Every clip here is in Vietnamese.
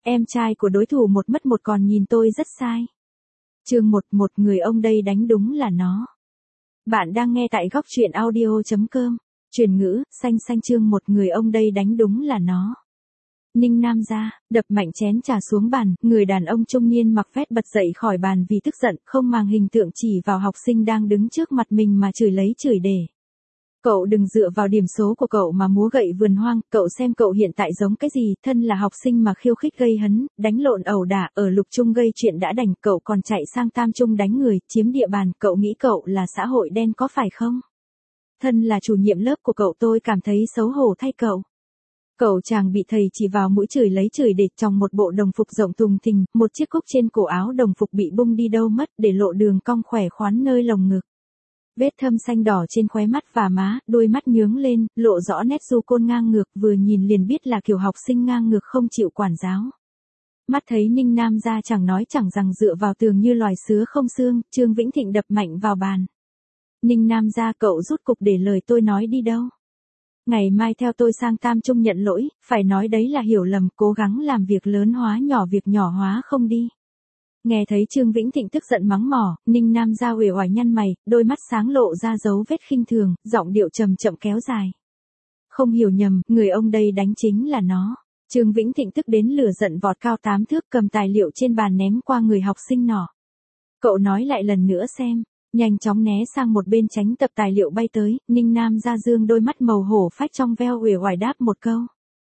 em trai của đối thủ một mất một còn nhìn tôi rất sai. Chương 1, người ông đây đánh đúng là nó. Bạn đang nghe tại góc truyện audio.com. Truyền ngữ, xanh chương 1, người ông đây đánh đúng là nó. Ninh Nam gia, đập mạnh chén trà xuống bàn, người đàn ông trung niên mặc vest bật dậy khỏi bàn vì tức giận, không màng hình tượng chỉ vào học sinh đang đứng trước mặt mình mà chửi lấy chửi để. Cậu đừng dựa vào điểm số của cậu mà múa gậy vườn hoang, cậu xem cậu hiện tại giống cái gì, thân là học sinh mà khiêu khích gây hấn, đánh lộn ẩu đả, ở lục trung gây chuyện đã đành, cậu còn chạy sang tam trung đánh người, chiếm địa bàn, cậu nghĩ cậu là xã hội đen có phải không? Thân là chủ nhiệm lớp của cậu tôi cảm thấy xấu hổ thay cậu. Cậu chàng bị thầy chỉ vào mũi chửi lấy chửi để trong một bộ đồng phục rộng thùng thình, một chiếc cúc trên cổ áo đồng phục bị bung đi đâu mất để lộ đường cong khỏe khoắn nơi lồng ngực. Vết thâm xanh đỏ trên khóe mắt và má, đôi mắt nhướng lên, lộ rõ nét du côn ngang ngược, vừa nhìn liền biết là kiểu học sinh ngang ngược không chịu quản giáo. Mắt thấy Ninh Nam gia chẳng nói chẳng rằng dựa vào tường như loài sứa không xương, Trương Vĩnh Thịnh đập mạnh vào bàn. Ninh Nam gia, cậu rút cục để lời tôi nói đi đâu? Ngày mai theo tôi sang tam trung nhận lỗi, phải nói đấy là hiểu lầm, cố gắng làm việc lớn hóa nhỏ, việc nhỏ hóa không đi. Nghe thấy Trương Vĩnh Thịnh tức giận mắng mỏ, Ninh Nam gia uể oải nhăn mày, đôi mắt sáng lộ ra dấu vết khinh thường, giọng điệu trầm chậm kéo dài. Không hiểu nhầm, người ông đây đánh chính là nó. Trương Vĩnh Thịnh tức đến lửa giận vọt cao 8 thước, cầm tài liệu trên bàn ném qua người học sinh nọ. Cậu nói lại lần nữa xem. Nhanh chóng né sang một bên tránh tập tài liệu bay tới, Ninh Nam gia dương đôi mắt màu hổ phách trong veo uể oải đáp một câu.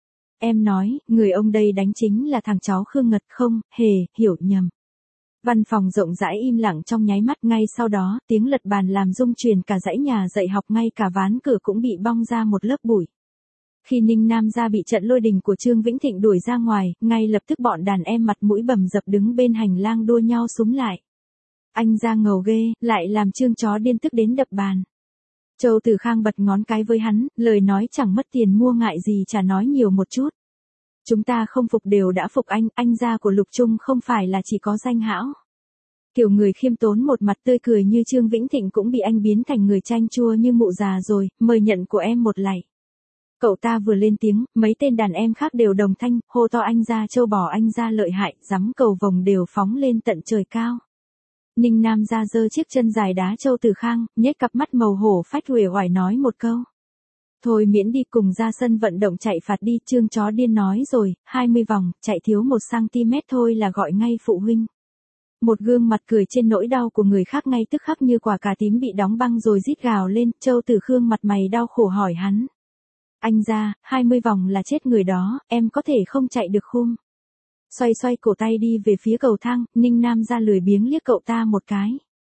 Em nói, người ông đây đánh chính là thằng cháu Khương Ngật, không, hề, hiểu nhầm. Văn phòng rộng rãi im lặng trong nháy mắt, ngay sau đó, tiếng lật bàn làm rung chuyển cả dãy nhà dạy học, ngay cả ván cửa cũng bị bong ra một lớp bụi. Khi Ninh Nam gia bị trận lôi đình của Trương Vĩnh Thịnh đuổi ra ngoài, ngay lập tức bọn đàn em mặt mũi bầm dập đứng bên hành lang đua nhau xúm lại. Anh ra ngầu ghê, lại làm Trương chó điên tức đến đập bàn. Châu Tử Khang bật ngón cái với hắn, lời nói chẳng mất tiền mua ngại gì chả nói nhiều một chút. Chúng ta không phục đều đã phục anh gia của Lục Trung không phải là chỉ có danh hão. Kiểu người khiêm tốn một mặt tươi cười như Trương Vĩnh Thịnh cũng bị anh biến thành người chanh chua như mụ già rồi, mời nhận của em một lạy. Cậu ta vừa lên tiếng, mấy tên đàn em khác đều đồng thanh, hô to anh gia châu bò, anh gia lợi hại, dắm cầu vồng đều phóng lên tận trời cao. Ninh Nam gia giơ chiếc chân dài đá Châu Tử Khang, nhếch cặp mắt màu hổ phách uể oải nói một câu. Thôi miễn đi, cùng ra sân vận động chạy phạt đi, Trương chó điên nói rồi, 20 vòng, chạy thiếu 1cm thôi là gọi ngay phụ huynh. Một gương mặt cười trên nỗi đau của người khác ngay tức khắc như quả cà tím bị đóng băng rồi rít gào lên, Châu Tử Khang mặt mày đau khổ hỏi hắn. Anh ra, 20 vòng là chết người đó, em có thể không chạy được khum. Xoay cổ tay đi về phía cầu thang, Ninh Nam gia lười biếng liếc cậu ta một cái.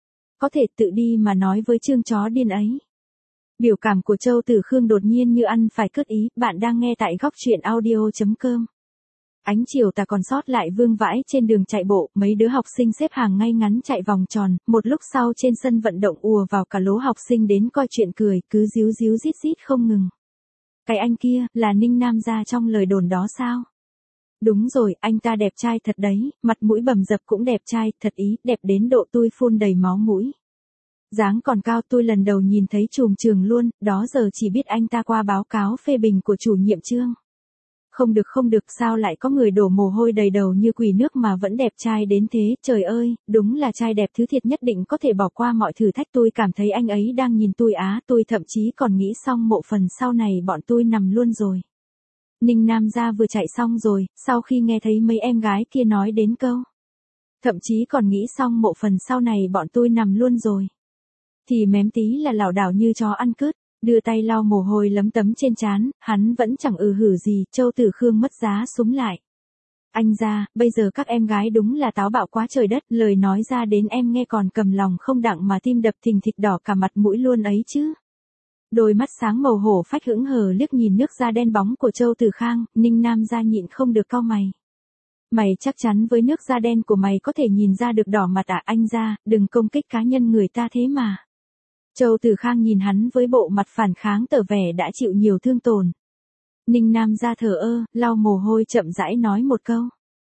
Có thể tự đi mà nói với Trương chó điên ấy. Biểu cảm của Châu Tử Khang đột nhiên như ăn phải cất ý, bạn đang nghe tại góc truyện audio.com. Ánh chiều tà còn sót lại vương vãi trên đường chạy bộ, mấy đứa học sinh xếp hàng ngay ngắn chạy vòng tròn, một lúc sau trên sân vận động ùa vào cả lố học sinh đến coi chuyện cười, cứ díu díu rít rít không ngừng. Cái anh kia, là Ninh Nam gia trong lời đồn đó sao? Đúng rồi, anh ta đẹp trai thật đấy, mặt mũi bầm dập cũng đẹp trai, thật ý, đẹp đến độ tôi phun đầy máu mũi. Dáng còn cao, tôi lần đầu nhìn thấy trùm trường luôn, đó giờ chỉ biết anh ta qua báo cáo phê bình của chủ nhiệm Trương. Không được, sao lại có người đổ mồ hôi đầy đầu như quỷ nước mà vẫn đẹp trai đến thế, trời ơi, đúng là trai đẹp thứ thiệt, nhất định có thể bỏ qua mọi thử thách, tôi cảm thấy anh ấy đang nhìn tôi á, tôi thậm chí còn nghĩ xong mộ phần sau này bọn tôi nằm luôn rồi. Ninh Nam gia vừa chạy xong rồi, sau khi nghe thấy mấy em gái kia nói đến câu. Thậm chí còn nghĩ xong mộ phần sau này bọn tôi nằm luôn rồi. Thì mém tí là lảo đảo như chó ăn cứt, đưa tay lau mồ hôi lấm tấm trên trán, hắn vẫn chẳng hử gì, Châu Tử Khang mất giá súm lại. Anh ra, bây giờ các em gái đúng là táo bạo quá trời đất, lời nói ra đến em nghe còn cầm lòng không đặng mà tim đập thình thịch đỏ cả mặt mũi luôn ấy chứ. Đôi mắt sáng màu hổ phách hững hờ liếc nhìn nước da đen bóng của Châu Tử Khang, Ninh Nam gia nhịn không được cau mày. Mày chắc chắn với nước da đen của mày có thể nhìn ra được đỏ mặt à? Anh ra, đừng công kích cá nhân người ta thế mà. Châu Tử Khang nhìn hắn với bộ mặt phản kháng tỏ vẻ đã chịu nhiều thương tổn. Ninh Nam gia thờ ơ, lau mồ hôi chậm rãi nói một câu.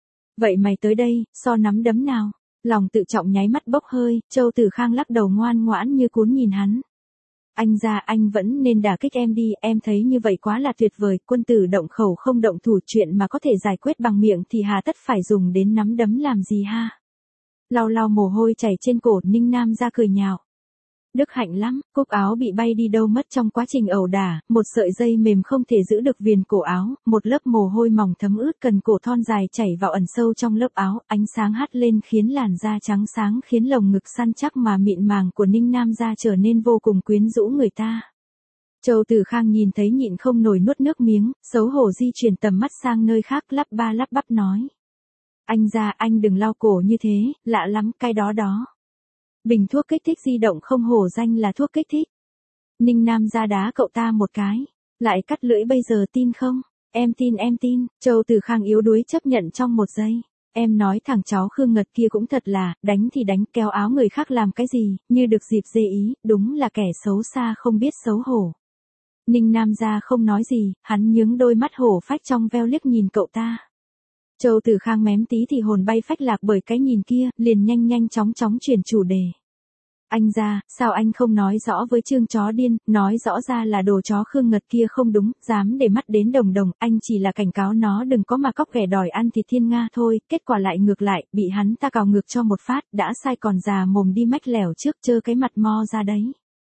Vậy mày tới đây, so nắm đấm nào? Lòng tự trọng nháy mắt bốc hơi, Châu Tử Khang lắc đầu ngoan ngoãn như cún nhìn hắn. Anh ra anh vẫn nên đả kích em đi, em thấy như vậy quá là tuyệt vời, quân tử động khẩu không động thủ, chuyện mà có thể giải quyết bằng miệng thì hà tất phải dùng đến nắm đấm làm gì ha. Lau lau mồ hôi chảy trên cổ, Ninh Nam ra cười nhạo. Đức hạnh lắm, cúc áo bị bay đi đâu mất trong quá trình ẩu đả, một sợi dây mềm không thể giữ được viền cổ áo, một lớp mồ hôi mỏng thấm ướt cần cổ thon dài chảy vào ẩn sâu trong lớp áo, ánh sáng hắt lên khiến làn da trắng sáng, khiến lồng ngực săn chắc mà mịn màng của Ninh Nam ra trở nên vô cùng quyến rũ người ta. Châu Tử Khang nhìn thấy nhịn không nổi nuốt nước miếng, xấu hổ di chuyển tầm mắt sang nơi khác, lắp ba lắp bắp nói. Anh ra anh đừng lau cổ như thế, lạ lắm, cái đó đó. Bình thuốc kích thích di động không hổ danh là thuốc kích thích. Ninh Nam ra đá cậu ta một cái. Lại cắt lưỡi bây giờ tin không? Em tin. Châu Tử Khang yếu đuối chấp nhận trong một giây. Em nói thằng cháu Khương Ngật kia cũng thật là, đánh thì đánh, kéo áo người khác làm cái gì, như được dịp dê ý, đúng là kẻ xấu xa không biết xấu hổ. Ninh Nam ra không nói gì, hắn nhướng đôi mắt hổ phách trong veo liếc nhìn cậu ta. Châu Tử Khang mém tí thì hồn bay phách lạc bởi cái nhìn kia, liền nhanh chóng chuyển chủ đề. Anh ra, sao anh không nói rõ với Trương chó điên, nói rõ ra là đồ chó Khương Ngật kia không đúng, dám để mắt đến Đồng Đồng, anh chỉ là cảnh cáo nó đừng có mà cóc ghẻ đòi ăn thịt Thiên Nga thôi, kết quả lại ngược lại, bị hắn ta cào ngược cho một phát, đã sai còn già mồm đi mách lẻo trước, chơ cái mặt mo ra đấy.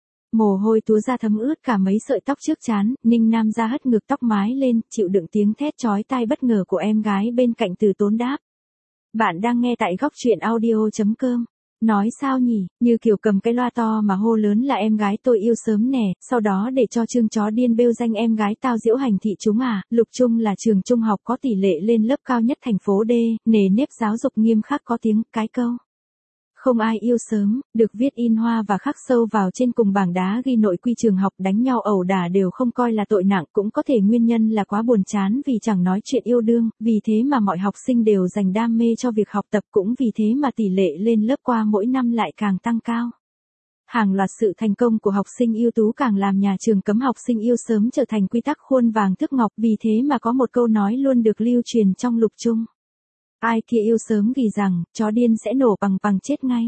Mồ hôi túa ra thấm ướt cả mấy sợi tóc trước trán, Ninh Nam ra hất ngược tóc mái lên, chịu đựng tiếng thét chói tai bất ngờ của em gái bên cạnh Từ Tốn đáp. Bạn đang nghe tại góc truyện audio.com. Nói sao nhỉ, như kiểu cầm cái loa to mà hô lớn là em gái tôi yêu sớm nè, sau đó để cho Trương chó điên bêu danh em gái tao diễu hành thị chúng à, Lục Trung là trường trung học có tỷ lệ lên lớp cao nhất thành phố D, nề nếp giáo dục nghiêm khắc có tiếng, cái câu. Không ai yêu sớm, được viết in hoa và khắc sâu vào trên cùng bảng đá ghi nội quy trường học, đánh nhau ẩu đả đều không coi là tội nặng, cũng có thể nguyên nhân là quá buồn chán vì chẳng nói chuyện yêu đương, vì thế mà mọi học sinh đều dành đam mê cho việc học tập, cũng vì thế mà tỷ lệ lên lớp qua mỗi năm lại càng tăng cao. Hàng loạt sự thành công của học sinh ưu tú càng làm nhà trường cấm học sinh yêu sớm trở thành quy tắc khuôn vàng thước ngọc, vì thế mà có một câu nói luôn được lưu truyền trong Lục Trung. Ai kia yêu sớm vì rằng, chó điên sẽ nổ bằng chết ngay.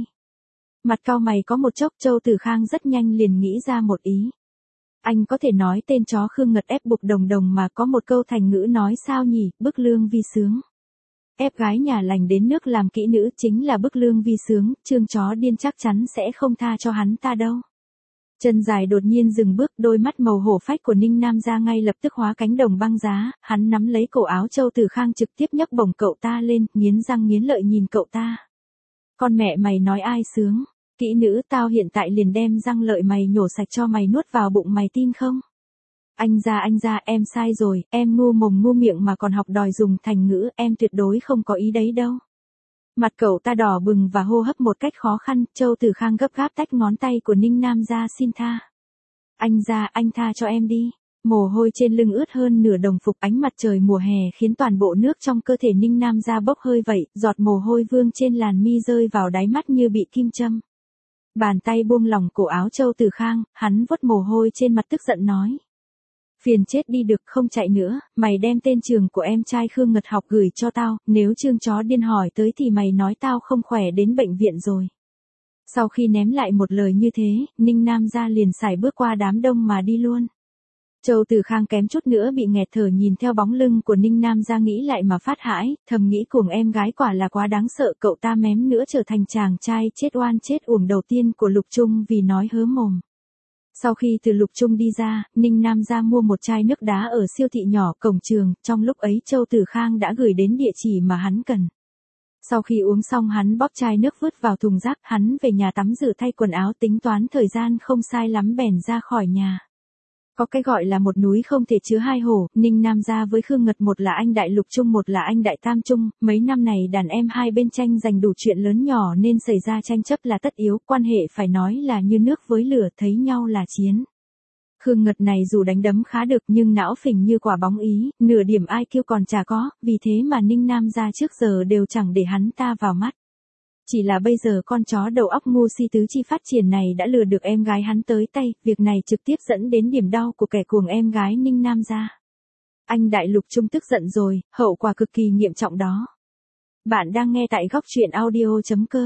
Mặt cau mày có một chốc, Châu Tử Khang rất nhanh liền nghĩ ra một ý. Anh có thể nói tên chó Khương Ngật ép buộc Đồng Đồng mà có một câu thành ngữ nói sao nhỉ, bức lương vi sướng. Ép gái nhà lành đến nước làm kỹ nữ chính là bức lương vi sướng, Trương chó điên chắc chắn sẽ không tha cho hắn ta đâu. Chân dài đột nhiên dừng bước, đôi mắt màu hổ phách của Ninh Nam ra ngay lập tức hóa cánh đồng băng giá, hắn nắm lấy cổ áo Châu Tử Khang trực tiếp nhấc bổng cậu ta lên, nghiến răng nghiến lợi nhìn cậu ta. Con mẹ mày nói ai sướng, kỹ nữ tao hiện tại liền đem răng lợi mày nhổ sạch cho mày nuốt vào bụng mày tin không? Anh ra em sai rồi, em ngu mồm ngu miệng mà còn học đòi dùng thành ngữ, em tuyệt đối không có ý đấy đâu. Mặt cậu ta đỏ bừng và hô hấp một cách khó khăn, Châu Tử Khang gấp gáp tách ngón tay của Ninh Nam ra xin tha. Anh ra, anh tha cho em đi. Mồ hôi trên lưng ướt hơn nửa đồng phục, ánh mặt trời mùa hè khiến toàn bộ nước trong cơ thể Ninh Nam ra bốc hơi vậy, giọt mồ hôi vương trên làn mi rơi vào đáy mắt như bị kim châm. Bàn tay buông lỏng cổ áo Châu Tử Khang, hắn vuốt mồ hôi trên mặt tức giận nói. Phiền chết đi được, không chạy nữa, mày đem tên trường của em trai Khương Ngật học gửi cho tao, nếu Trương chó điên hỏi tới thì mày nói tao không khỏe đến bệnh viện rồi. Sau khi ném lại một lời như thế, Ninh Nam ra liền sải bước qua đám đông mà đi luôn. Châu Tử Khang kém chút nữa bị nghẹt thở nhìn theo bóng lưng của Ninh Nam ra nghĩ lại mà phát hãi, thầm nghĩ cuồng em gái quả là quá đáng sợ, cậu ta mém nữa trở thành chàng trai chết oan chết uổng đầu tiên của Lục Trung vì nói hớ mồm. Sau khi từ Lục Trung đi ra, Ninh Nam ra mua một chai nước đá ở siêu thị nhỏ cổng trường, trong lúc ấy Châu Tử Khang đã gửi đến địa chỉ mà hắn cần. Sau khi uống xong hắn bóp chai nước vứt vào thùng rác, hắn về nhà tắm rửa thay quần áo tính toán thời gian không sai lắm bèn ra khỏi nhà. Có cái gọi là một núi không thể chứa hai hổ, Ninh Nam ra với Khương Ngật một là anh đại Lục Trung một là anh đại Tam Trung, mấy năm này đàn em hai bên tranh giành đủ chuyện lớn nhỏ nên xảy ra tranh chấp là tất yếu, quan hệ phải nói là như nước với lửa, thấy nhau là chiến. Khương Ngật này dù đánh đấm khá được nhưng não phình như quả bóng Ý, nửa điểm IQ còn chả có, vì thế mà Ninh Nam ra trước giờ đều chẳng để hắn ta vào mắt. Chỉ là bây giờ con chó đầu óc ngu si tứ chi phát triển này đã lừa được em gái hắn tới tay, việc này trực tiếp dẫn đến điểm đau của kẻ cuồng em gái Ninh Nam ra. Anh đại Lục Trung tức giận rồi, hậu quả cực kỳ nghiêm trọng đó. Bạn đang nghe tại góc truyện audio.com.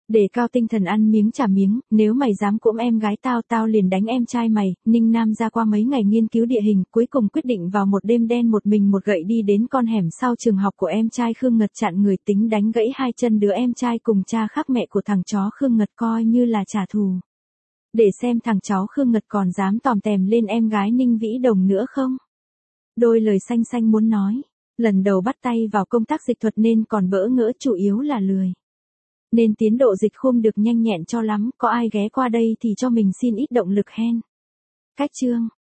Để cao tinh thần ăn miếng trả miếng, nếu mày dám cũm em gái tao, tao liền đánh em trai mày. Ninh Nam ra qua mấy ngày nghiên cứu địa hình, cuối cùng quyết định vào một đêm đen một mình một gậy đi đến con hẻm sau trường học của em trai Khương Ngật, chặn người, tính đánh gãy hai chân đứa em trai cùng cha khác mẹ của thằng chó Khương Ngật, coi như là trả thù. Để xem thằng cháu Khương Ngật còn dám tòm tèm lên em gái Ninh Vĩ Đồng nữa không. Đôi lời xanh xanh muốn nói, lần đầu bắt tay vào công tác dịch thuật nên còn bỡ ngỡ, chủ yếu là lười. Nên tiến độ dịch không được nhanh nhẹn cho lắm, có ai ghé qua đây thì cho mình xin ít động lực hen. Cách chương